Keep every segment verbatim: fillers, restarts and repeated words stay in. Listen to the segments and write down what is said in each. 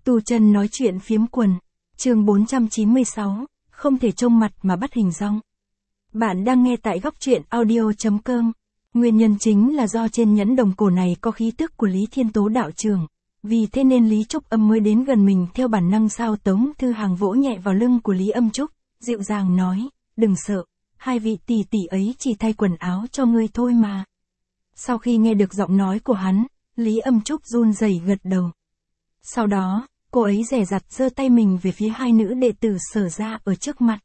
Tu chân nói chuyện phiếm quần, chương bốn trăm chín mươi sáu, không thể trông mặt mà bắt hình dong. Bạn đang nghe tại góc truyện audio chấm com. Nguyên nhân chính là do trên nhẫn đồng cổ này có khí tức của Lý Thiên Tố đạo trưởng, vì thế nên Lý Trúc Âm mới đến gần mình theo bản năng. Sao Tống Thư Hàng vỗ nhẹ vào lưng của Lý Âm Trúc, dịu dàng nói, đừng sợ, hai vị tỷ tỷ ấy chỉ thay quần áo cho ngươi thôi mà. Sau khi nghe được giọng nói của hắn, Lý Âm Trúc run rẩy gật đầu. Sau đó, cô ấy dè dặt giơ tay mình về phía hai nữ đệ tử Sở gia ở trước mặt.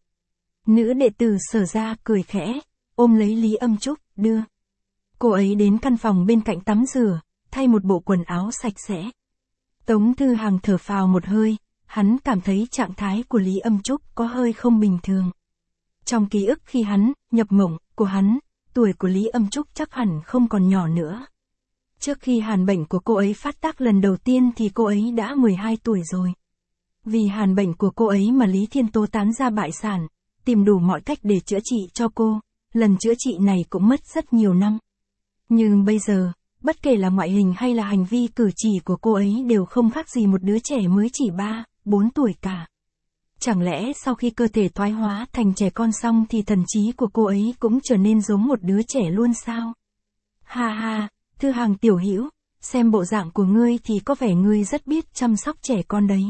Nữ đệ tử Sở gia cười khẽ, ôm lấy Lý Âm Trúc, đưa. Cô ấy đến căn phòng bên cạnh tắm rửa, thay một bộ quần áo sạch sẽ. Tống Thư Hàng thở phào một hơi, hắn cảm thấy trạng thái của Lý Âm Trúc có hơi không bình thường. Trong ký ức khi hắn nhập mộng của hắn, tuổi của Lý Âm Trúc chắc hẳn không còn nhỏ nữa. Trước khi hàn bệnh của cô ấy phát tác lần đầu tiên thì cô ấy đã mười hai tuổi rồi. Vì hàn bệnh của cô ấy mà Lý Thiên Tố tán ra bại sản, tìm đủ mọi cách để chữa trị cho cô, lần chữa trị này cũng mất rất nhiều năm. Nhưng bây giờ, bất kể là ngoại hình hay là hành vi cử chỉ của cô ấy đều không khác gì một đứa trẻ mới chỉ ba, bốn tuổi cả. Chẳng lẽ sau khi cơ thể thoái hóa thành trẻ con xong thì thần trí của cô ấy cũng trở nên giống một đứa trẻ luôn sao? Ha ha, Thư Hàng tiểu hữu, xem bộ dạng của ngươi thì có vẻ ngươi rất biết chăm sóc trẻ con đấy.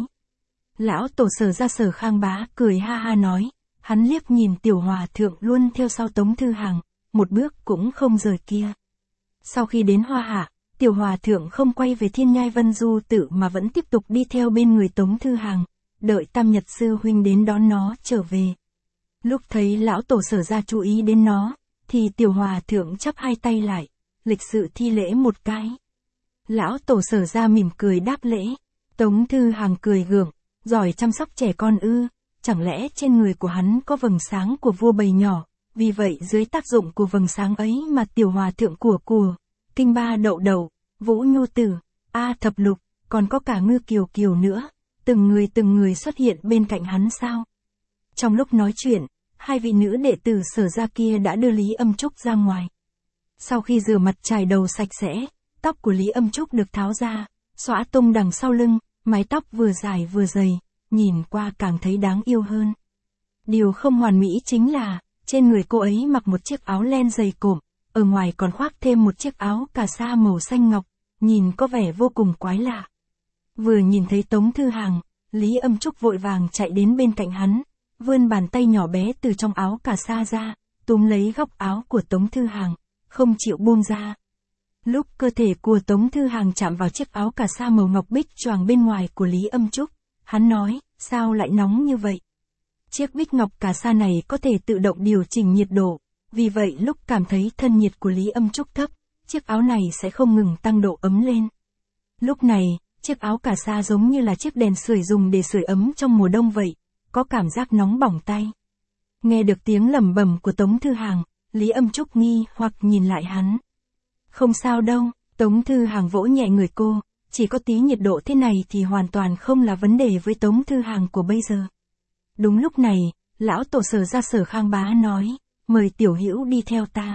Lão tổ Sở gia Sở Khang Bá cười ha ha nói, hắn liếc nhìn tiểu hòa thượng luôn theo sau Tống Thư Hàng, một bước cũng không rời kia. Sau khi đến Hoa Hạ, tiểu hòa thượng không quay về Thiên Nhai Vân Du Tự mà vẫn tiếp tục đi theo bên người Tống Thư Hàng, đợi Tam Nhật sư huynh đến đón nó trở về. Lúc thấy lão tổ Sở gia chú ý đến nó, thì tiểu hòa thượng chắp hai tay lại, lịch sự thi lễ một cái. Lão tổ Sở gia mỉm cười đáp lễ. Tống Thư Hàng cười gượng, giỏi chăm sóc trẻ con ư, chẳng lẽ trên người của hắn có vầng sáng của vua bầy nhỏ, vì vậy dưới tác dụng của vầng sáng ấy mà tiểu hòa thượng của của, kinh ba đậu đậu, vũ nhu tử, a thập lục, còn có cả ngư kiều kiều nữa, từng người từng người xuất hiện bên cạnh hắn sao? Trong lúc nói chuyện, hai vị nữ đệ tử Sở gia kia đã đưa Lý Âm Trúc ra ngoài. Sau khi rửa mặt chải đầu sạch sẽ, tóc của Lý Âm Trúc được tháo ra, xõa tung đằng sau lưng, mái tóc vừa dài vừa dày, nhìn qua càng thấy đáng yêu hơn. Điều không hoàn mỹ chính là, trên người cô ấy mặc một chiếc áo len dày cộm, ở ngoài còn khoác thêm một chiếc áo cà sa màu xanh ngọc, nhìn có vẻ vô cùng quái lạ. Vừa nhìn thấy Tống Thư Hàng, Lý Âm Trúc vội vàng chạy đến bên cạnh hắn, vươn bàn tay nhỏ bé từ trong áo cà sa ra, túm lấy góc áo của Tống Thư Hàng, không chịu buông ra. Lúc cơ thể của Tống Thư Hàng chạm vào chiếc áo cà sa màu ngọc bích choàng bên ngoài của Lý Âm Trúc, hắn nói, sao lại nóng như vậy? Chiếc bích ngọc cà sa này có thể tự động điều chỉnh nhiệt độ, vì vậy lúc cảm thấy thân nhiệt của Lý Âm Trúc thấp, chiếc áo này sẽ không ngừng tăng độ ấm lên. Lúc này, chiếc áo cà sa giống như là chiếc đèn sưởi dùng để sưởi ấm trong mùa đông vậy, có cảm giác nóng bỏng tay. Nghe được tiếng lẩm bẩm của Tống Thư Hàng, Lý Âm Trúc nghi hoặc nhìn lại hắn. Không sao đâu, Tống Thư Hàng vỗ nhẹ người cô, chỉ có tí nhiệt độ thế này thì hoàn toàn không là vấn đề với Tống Thư Hàng của bây giờ. Đúng lúc này, lão tổ Sở gia Sở Khang Bá nói, mời tiểu hữu đi theo ta.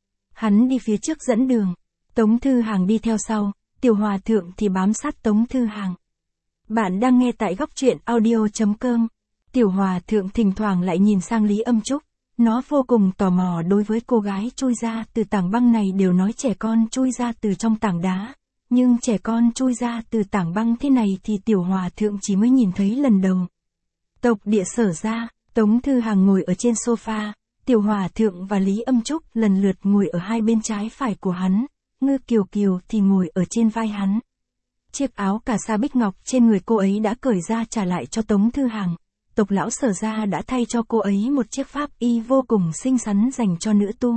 Hắn đi phía trước dẫn đường, Tống Thư Hàng đi theo sau, tiểu hòa thượng thì bám sát Tống Thư Hàng. Bạn đang nghe tại góc truyện audio chấm com. Tiểu hòa thượng thỉnh thoảng lại nhìn sang Lý Âm Trúc, nó vô cùng tò mò đối với cô gái chui ra từ tảng băng này. Đều nói trẻ con chui ra từ trong tảng đá, nhưng trẻ con chui ra từ tảng băng thế này thì tiểu hòa thượng chỉ mới nhìn thấy lần đầu. Tộc địa Sở gia, Tống Thư Hàng ngồi ở trên sofa, tiểu hòa thượng và Lý Âm Trúc lần lượt ngồi ở hai bên trái phải của hắn, ngư kiều kiều thì ngồi ở trên vai hắn. Chiếc áo cà sa bích ngọc trên người cô ấy đã cởi ra trả lại cho Tống Thư Hàng. Tộc lão Sở gia đã thay cho cô ấy một chiếc pháp y vô cùng xinh xắn dành cho nữ tu.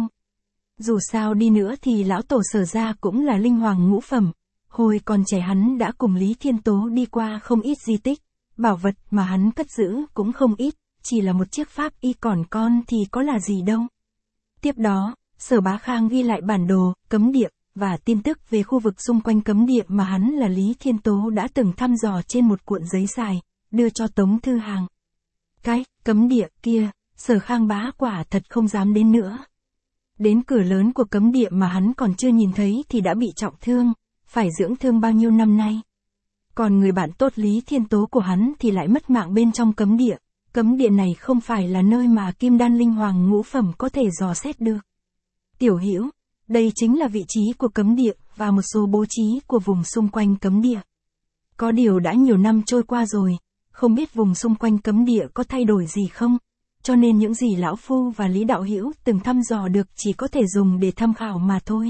Dù sao đi nữa thì lão tổ Sở gia cũng là linh hoàng ngũ phẩm. Hồi còn trẻ hắn đã cùng Lý Thiên Tố đi qua không ít di tích, bảo vật mà hắn cất giữ cũng không ít, chỉ là một chiếc pháp y còn con thì có là gì đâu. Tiếp đó, Sở Bá Khang ghi lại bản đồ, cấm địa, và tin tức về khu vực xung quanh cấm địa mà hắn là Lý Thiên Tố đã từng thăm dò trên một cuộn giấy dài, đưa cho Tống Thư Hàng. Cái, cấm địa kia, Sở Khang Bá quả thật không dám đến nữa. Đến cửa lớn của cấm địa mà hắn còn chưa nhìn thấy thì đã bị trọng thương, phải dưỡng thương bao nhiêu năm nay. Còn người bạn tốt Lý Thiên Tố của hắn thì lại mất mạng bên trong cấm địa. Cấm địa này không phải là nơi mà kim đan linh hoàng ngũ phẩm có thể dò xét được. Tiểu Hữu, đây chính là vị trí của cấm địa và một số bố trí của vùng xung quanh cấm địa. Có điều đã nhiều năm trôi qua rồi, không biết vùng xung quanh cấm địa có thay đổi gì không, cho nên những gì lão phu và Lý đạo hữu từng thăm dò được chỉ có thể dùng để tham khảo mà thôi.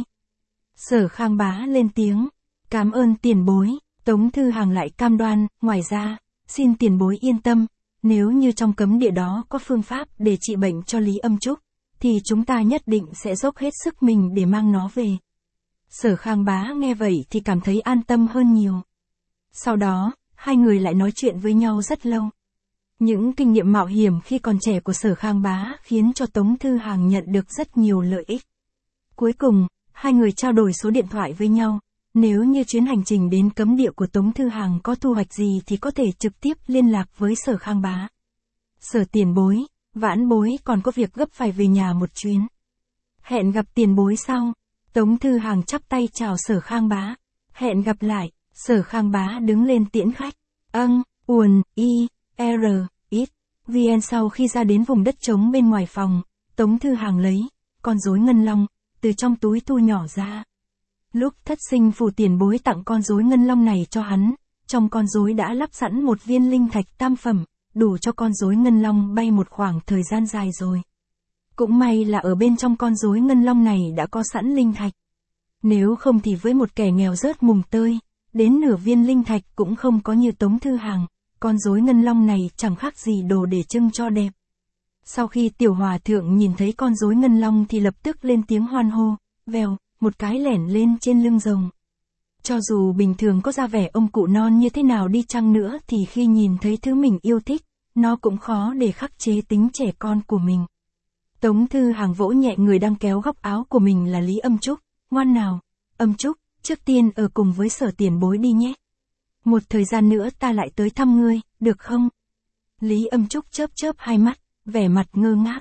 Sở Khang Bá lên tiếng, cảm ơn tiền bối. Tống Thư Hàng lại cam đoan, ngoài ra, xin tiền bối yên tâm, nếu như trong cấm địa đó có phương pháp để trị bệnh cho Lý Âm Trúc, thì chúng ta nhất định sẽ dốc hết sức mình để mang nó về. Sở Khang Bá nghe vậy thì cảm thấy an tâm hơn nhiều. Sau đó, hai người lại nói chuyện với nhau rất lâu. Những kinh nghiệm mạo hiểm khi còn trẻ của Sở Khang Bá khiến cho Tống Thư Hàng nhận được rất nhiều lợi ích. Cuối cùng, hai người trao đổi số điện thoại với nhau. Nếu như chuyến hành trình đến cấm địa của Tống Thư Hàng có thu hoạch gì thì có thể trực tiếp liên lạc với Sở Khang Bá. Sở tiền bối, vãn bối còn có việc gấp phải về nhà một chuyến. Hẹn gặp tiền bối sau. Tống Thư Hàng chắp tay chào Sở Khang Bá. Hẹn gặp lại. Sở Khang Bá đứng lên tiễn khách. Âng, uồn, y, r, ít. vn sau khi ra đến vùng đất trống bên ngoài phòng, Tống Thư Hàng lấy con rối ngân long từ trong túi thu nhỏ ra. Lúc thất sinh phù tiền bối tặng con rối ngân long này cho hắn, trong con rối đã lắp sẵn một viên linh thạch tam phẩm, đủ cho con rối ngân long bay một khoảng thời gian dài rồi. Cũng may là ở bên trong con rối ngân long này đã có sẵn linh thạch. Nếu không thì với một kẻ nghèo rớt mùng tơi, đến nửa viên linh thạch cũng không có như Tống Thư Hàng, con rối ngân long này chẳng khác gì đồ để trưng cho đẹp. Sau khi tiểu hòa thượng nhìn thấy con rối ngân long thì lập tức lên tiếng hoan hô, vèo, một cái lẻn lên trên lưng rồng. Cho dù bình thường có ra vẻ ông cụ non như thế nào đi chăng nữa thì khi nhìn thấy thứ mình yêu thích, nó cũng khó để khắc chế tính trẻ con của mình. Tống Thư Hàng vỗ nhẹ người đang kéo góc áo của mình là Lý Âm Trúc, ngoan nào, Âm Trúc, trước tiên ở cùng với Sở tiền bối đi nhé. Một thời gian nữa ta lại tới thăm ngươi, được không? Lý Âm Trúc chớp chớp hai mắt, vẻ mặt ngơ ngác.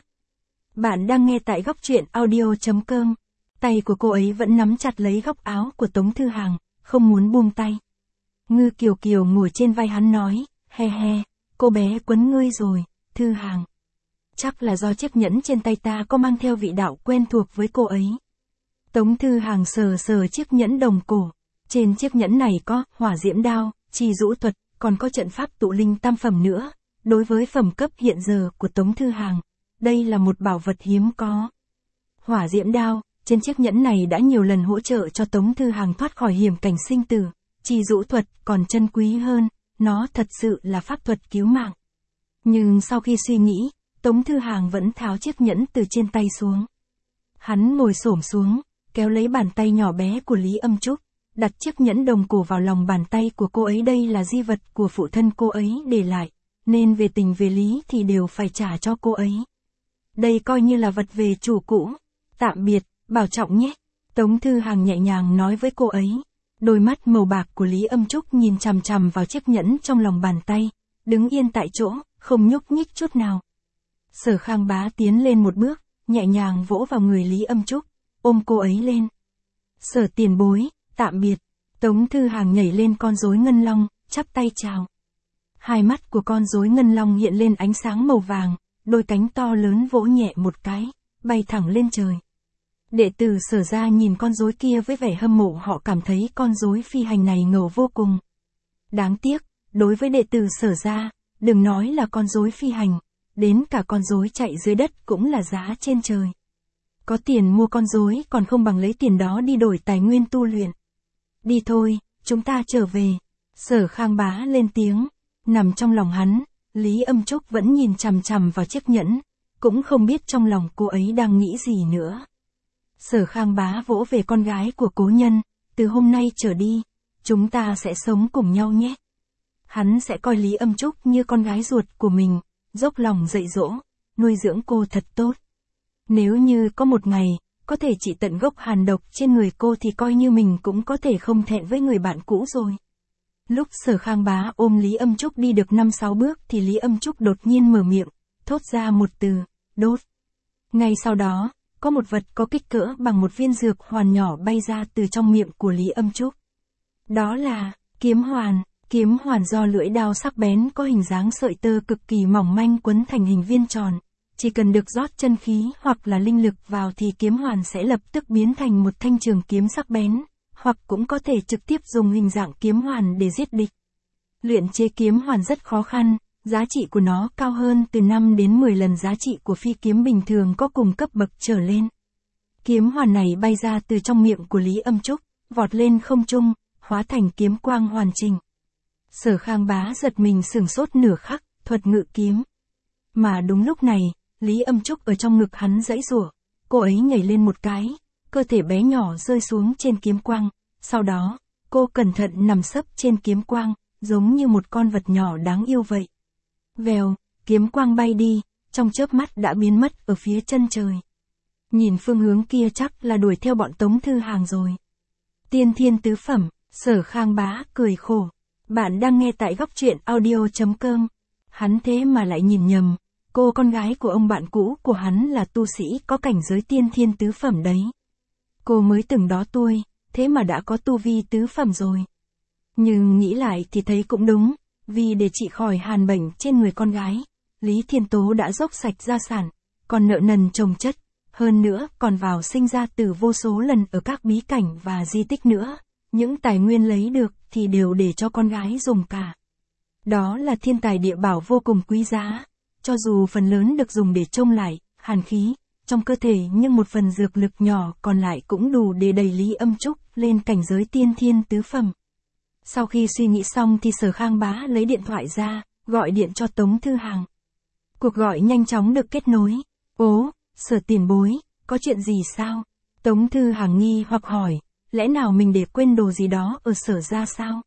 Bạn đang nghe tại góc truyện audio chấm com. Tay của cô ấy vẫn nắm chặt lấy góc áo của Tống Thư Hàng, không muốn buông tay. Ngư Kiều Kiều ngồi trên vai hắn nói, he he, cô bé quấn ngươi rồi, Thư Hàng. Chắc là do chiếc nhẫn trên tay ta có mang theo vị đạo quen thuộc với cô ấy. Tống Thư Hàng sờ sờ chiếc nhẫn đồng cổ. Trên chiếc nhẫn này có hỏa diễm đao, trì dũ thuật, còn có trận pháp tụ linh tam phẩm nữa. Đối với phẩm cấp hiện giờ của Tống Thư Hàng, đây là một bảo vật hiếm có. Hỏa diễm đao, trên chiếc nhẫn này đã nhiều lần hỗ trợ cho Tống Thư Hàng thoát khỏi hiểm cảnh sinh tử. Trì dũ thuật còn chân quý hơn, nó thật sự là pháp thuật cứu mạng. Nhưng sau khi suy nghĩ, Tống Thư Hàng vẫn tháo chiếc nhẫn từ trên tay xuống. Hắn ngồi xổm xuống, kéo lấy bàn tay nhỏ bé của Lý Âm Trúc, đặt chiếc nhẫn đồng cổ vào lòng bàn tay của cô ấy. Đây là di vật của phụ thân cô ấy để lại, nên về tình về lý thì đều phải trả cho cô ấy. Đây coi như là vật về chủ cũ. Tạm biệt, bảo trọng nhé. Tống Thư Hàng nhẹ nhàng nói với cô ấy. Đôi mắt màu bạc của Lý Âm Trúc nhìn chằm chằm vào chiếc nhẫn trong lòng bàn tay, đứng yên tại chỗ, không nhúc nhích chút nào. Sở Khang Bá tiến lên một bước, nhẹ nhàng vỗ vào người Lý Âm Trúc, ôm cô ấy lên. Sở tiền bối, tạm biệt. Tống Thư Hàng nhảy lên con rối ngân long, chắp tay chào. Hai mắt của con rối ngân long hiện lên ánh sáng màu vàng, đôi cánh to lớn vỗ nhẹ một cái, bay thẳng lên trời. Đệ tử Sở gia nhìn con rối kia với vẻ hâm mộ, họ cảm thấy con rối phi hành này ngầu vô cùng. Đáng tiếc, đối với đệ tử Sở gia, đừng nói là con rối phi hành, đến cả con rối chạy dưới đất cũng là giá trên trời. Có tiền mua con rối còn không bằng lấy tiền đó đi đổi tài nguyên tu luyện. Đi thôi, chúng ta trở về. Sở Khang Bá lên tiếng. Nằm trong lòng hắn, Lý Âm Trúc vẫn nhìn chằm chằm vào chiếc nhẫn, cũng không biết trong lòng cô ấy đang nghĩ gì nữa. Sở Khang Bá vỗ về con gái của cố nhân, từ hôm nay trở đi, chúng ta sẽ sống cùng nhau nhé. Hắn sẽ coi Lý Âm Trúc như con gái ruột của mình, dốc lòng dạy dỗ, nuôi dưỡng cô thật tốt. Nếu như có một ngày, có thể trị tận gốc hàn độc trên người cô thì coi như mình cũng có thể không thẹn với người bạn cũ rồi. Lúc Sở Khang Bá ôm Lý Âm Trúc đi được năm sáu bước thì Lý Âm Trúc đột nhiên mở miệng, thốt ra một từ, đốt. Ngay sau đó, có một vật có kích cỡ bằng một viên dược hoàn nhỏ bay ra từ trong miệng của Lý Âm Trúc. Đó là, kiếm hoàn. Kiếm hoàn do lưỡi đao sắc bén có hình dáng sợi tơ cực kỳ mỏng manh quấn thành hình viên tròn. Chỉ cần được rót chân khí hoặc là linh lực vào thì kiếm hoàn sẽ lập tức biến thành một thanh trường kiếm sắc bén, hoặc cũng có thể trực tiếp dùng hình dạng kiếm hoàn để giết địch. Luyện chế kiếm hoàn rất khó khăn, giá trị của nó cao hơn từ năm đến mười lần giá trị của phi kiếm bình thường có cùng cấp bậc trở lên. Kiếm hoàn này bay ra từ trong miệng của Lý Âm Trúc, vọt lên không trung, hóa thành kiếm quang hoàn chỉnh. Sở Khang Bá giật mình sửng sốt nửa khắc, thuật ngự kiếm. Mà đúng lúc này, Lý Âm Trúc ở trong ngực hắn giãy giụa, cô ấy nhảy lên một cái, cơ thể bé nhỏ rơi xuống trên kiếm quang, sau đó, cô cẩn thận nằm sấp trên kiếm quang, giống như một con vật nhỏ đáng yêu vậy. Vèo, kiếm quang bay đi, trong chớp mắt đã biến mất ở phía chân trời. Nhìn phương hướng kia chắc là đuổi theo bọn Tống Thư Hàng rồi. Tiên thiên tứ phẩm, Sở Khang Bá cười khổ. Bạn đang nghe tại góc truyện audio chấm com. Hắn thế mà lại nhìn nhầm, cô con gái của ông bạn cũ của hắn là tu sĩ có cảnh giới tiên thiên tứ phẩm đấy. Cô mới từng đó tuổi, thế mà đã có tu vi tứ phẩm rồi. Nhưng nghĩ lại thì thấy cũng đúng, vì để trị khỏi hàn bệnh trên người con gái, Lý Thiên Tố đã dốc sạch gia sản, còn nợ nần chồng chất, hơn nữa còn vào sinh ra tử vô số lần ở các bí cảnh và di tích nữa. Những tài nguyên lấy được thì đều để cho con gái dùng cả. Đó là thiên tài địa bảo vô cùng quý giá, cho dù phần lớn được dùng để trông lại hàn khí trong cơ thể, nhưng một phần dược lực nhỏ còn lại cũng đủ để đẩy Lý Âm Trúc lên cảnh giới tiên thiên tứ phẩm. Sau khi suy nghĩ xong thì Sở Khang Bá lấy điện thoại ra, gọi điện cho Tống Thư Hàng. Cuộc gọi nhanh chóng được kết nối. Ố, Sở tiền bối, có chuyện gì sao? Tống Thư Hàng nghi hoặc hỏi, lẽ nào mình để quên đồ gì đó ở Sở ra sao?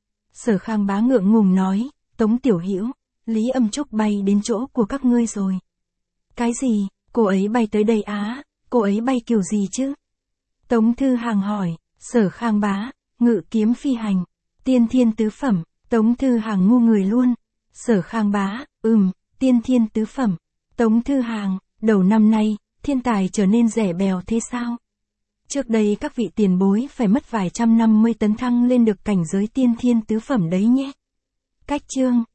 Sở Khang Bá ngượng ngùng nói, Tống tiểu hữu, Lý Âm Trúc bay đến chỗ của các ngươi rồi. Cái gì, cô ấy bay tới đây á, cô ấy bay kiểu gì chứ? Tống Thư Hàng hỏi, Sở Khang Bá, ngự kiếm phi hành, tiên thiên tứ phẩm. Tống Thư Hàng ngu người luôn. Sở Khang Bá, ừm, tiên thiên tứ phẩm. Tống Thư Hàng, đầu năm nay, thiên tài trở nên rẻ bèo thế sao? Trước đây các vị tiền bối phải mất vài trăm năm mới tấn thăng lên được cảnh giới tiên thiên tứ phẩm đấy nhé. Cách chương